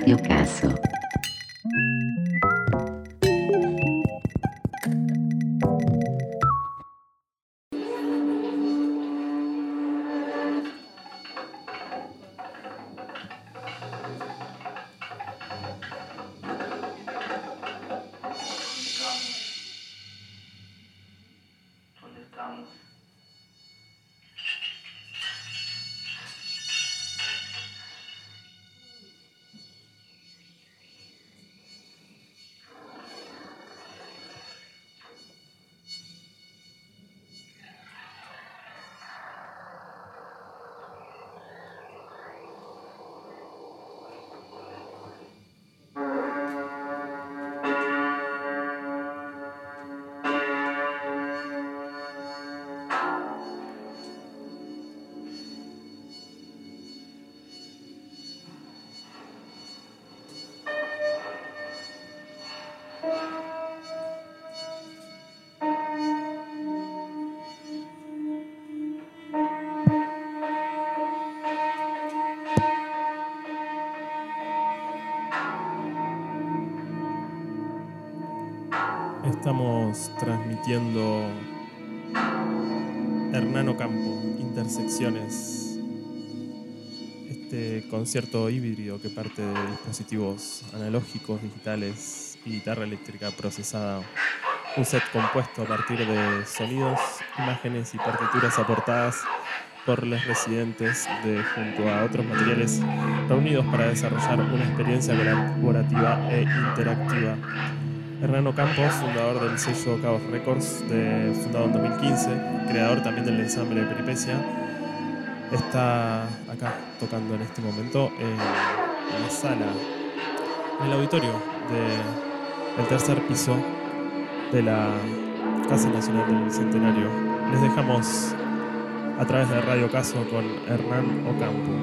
Radio Caso. Estamos transmitiendo Hernán Ocampo, Intersecciones, este concierto híbrido que parte de dispositivos analógicos, digitales y guitarra eléctrica procesada. Un set compuesto a partir de sonidos, imágenes y partituras aportadas por los residentes junto a otros materiales reunidos para desarrollar una experiencia colaborativa e interactiva. Hernán Ocampo, fundador del sello Chaos Records, fundado en 2015, creador también del ensamble Peripecia, está acá tocando en este momento en la sala, en el auditorio del tercer piso de la Casa Nacional del Bicentenario. Les dejamos a través de Radio Caso con Hernán Ocampo.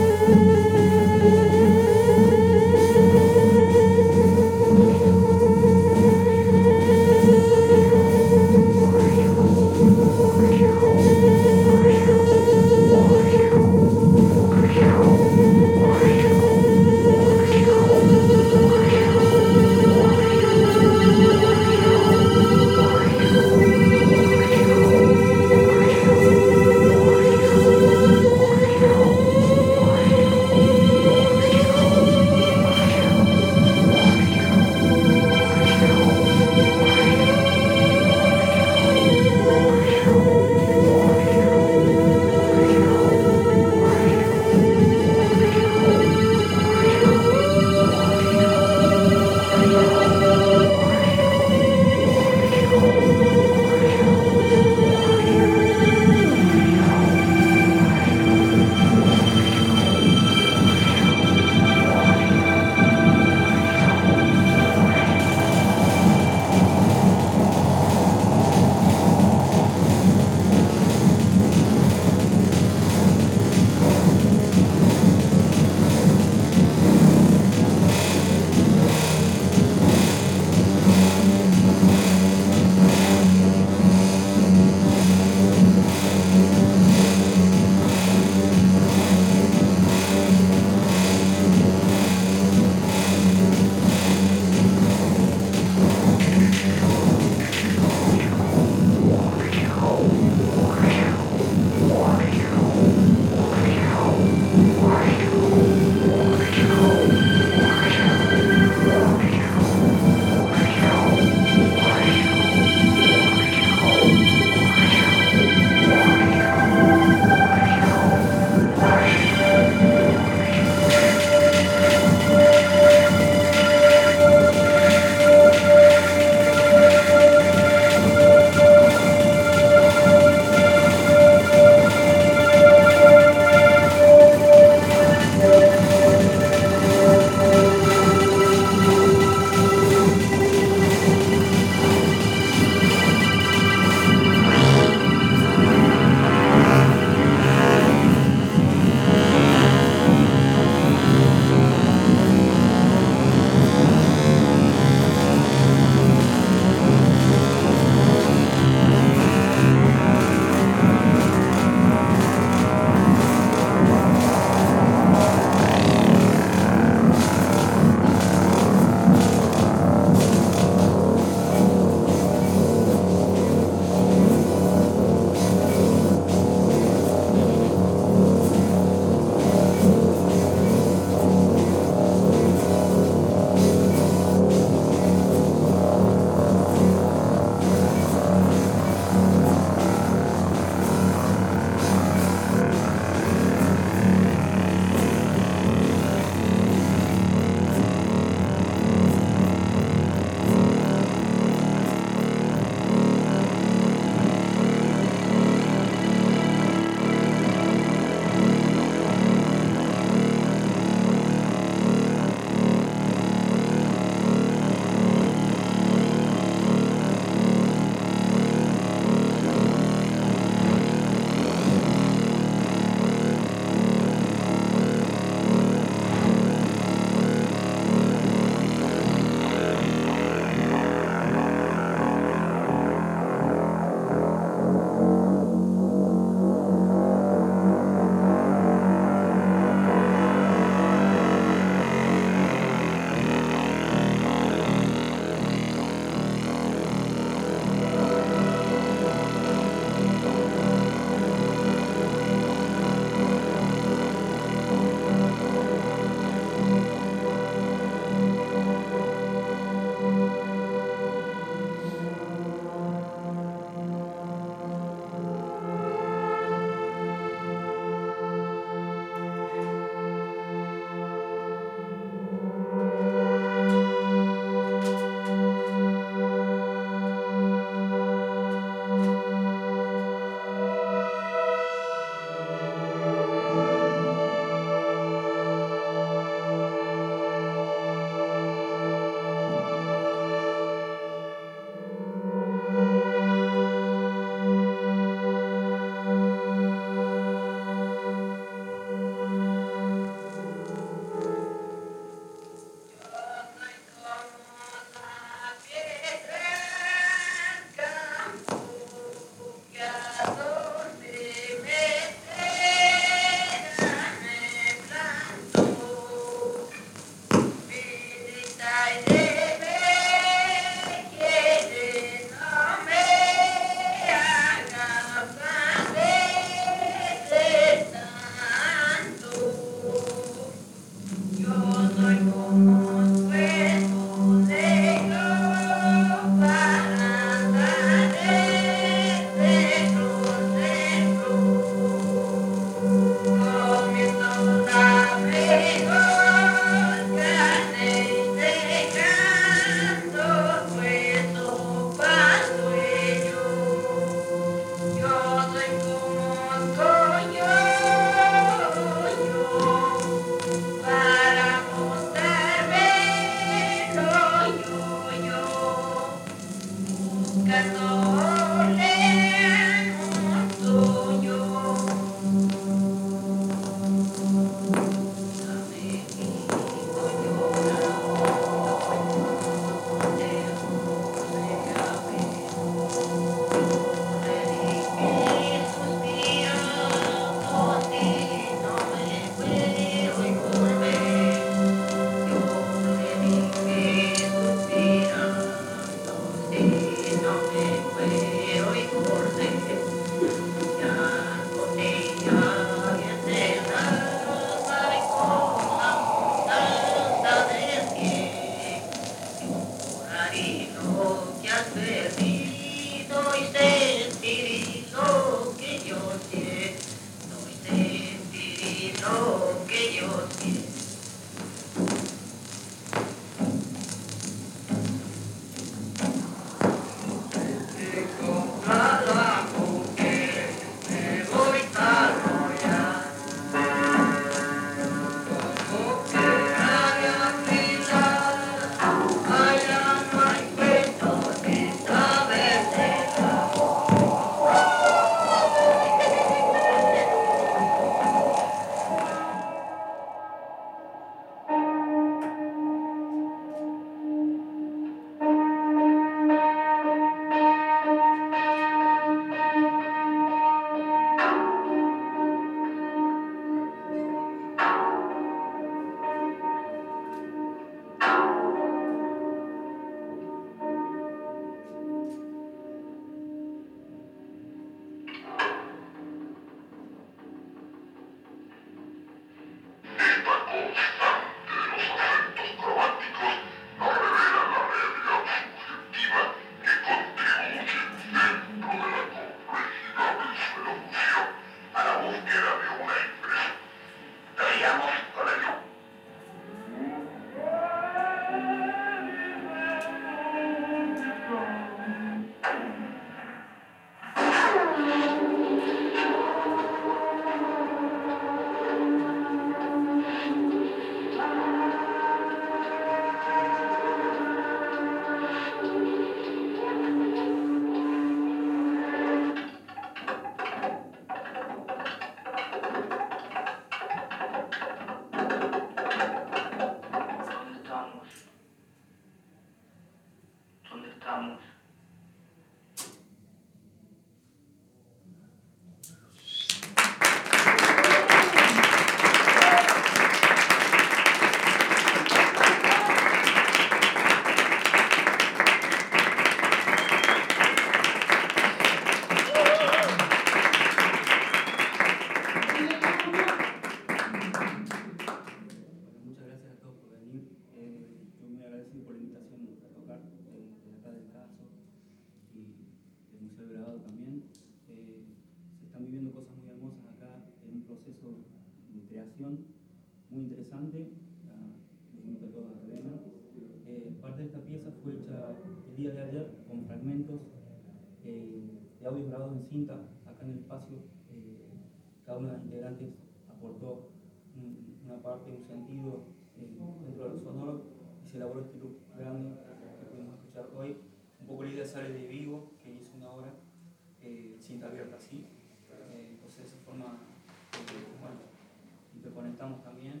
interesante, lo comento todo a Elena. Parte de esta pieza fue hecha el día de ayer con fragmentos de audios grabados en cinta acá en el espacio. Cada una de las integrantes aportó una parte, un sentido dentro de lo sonoro y se elaboró este loop grande que pudimos escuchar hoy. Un poco la idea sale de Vivo, que hizo una obra cinta abierta así. Entonces de esa forma bueno, interconectamos también.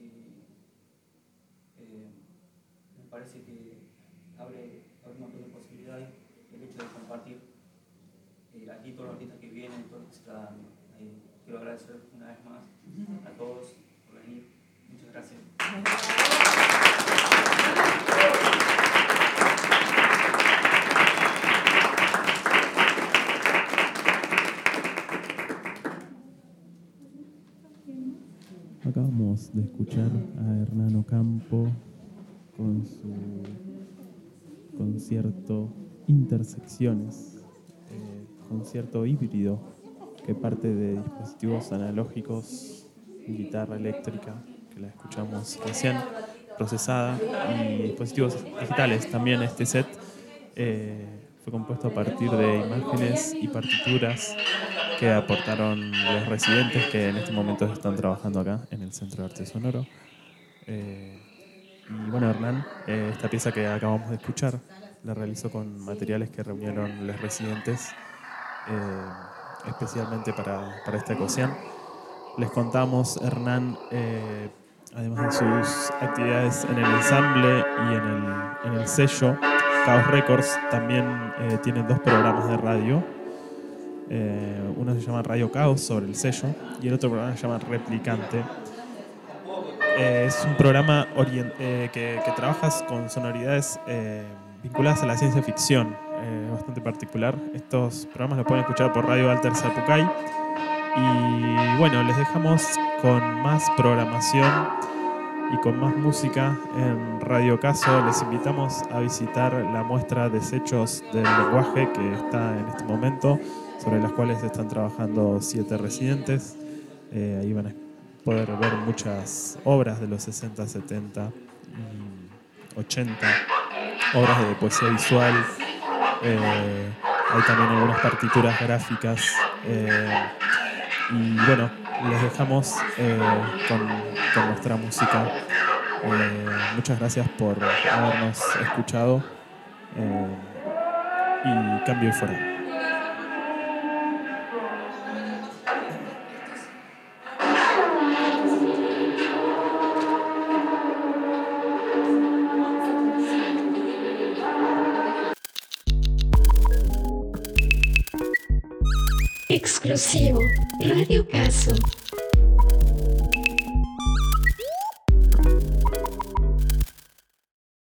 Me parece que abre un montón de posibilidades el hecho de compartir aquí todos los artistas que vienen, todo lo que se está dando. Quiero agradecer una vez más a todos por venir. Muchas gracias. Acabamos de escuchar a Hernán Ocampo con su concierto Intersecciones, concierto híbrido que parte de dispositivos analógicos, guitarra eléctrica, que la escuchamos recién, procesada, y dispositivos digitales. También este set fue compuesto a partir de imágenes y partituras que aportaron los residentes que en este momento están trabajando acá en el Centro de Arte Sonoro. Y bueno, Hernán, esta pieza que acabamos de escuchar la realizó con materiales que reunieron los residentes especialmente para esta ocasión. Les contamos, Hernán, además de sus actividades en el ensamble y en el sello Chaos Records, también tiene 2 programas de radio. Uno se llama Radio Caos, sobre el sello, y el otro programa se llama Replicante. Es un programa que trabajas con sonoridades vinculadas a la ciencia ficción, bastante particular. Estos programas los pueden escuchar por Radio Alter Zapucay. Y bueno, les dejamos con más programación y con más música en Radio Caso. Les invitamos a visitar la muestra Desechos del Lenguaje que está en este momento, sobre las cuales están trabajando 7 residentes. Ahí van a poder ver muchas obras de los 60, 70 y 80, obras de poesía visual. Hay también algunas partituras gráficas. Y bueno, les dejamos con nuestra música. Muchas gracias por habernos escuchado. Y cambio y fuera. Exclusivo Radio Caso.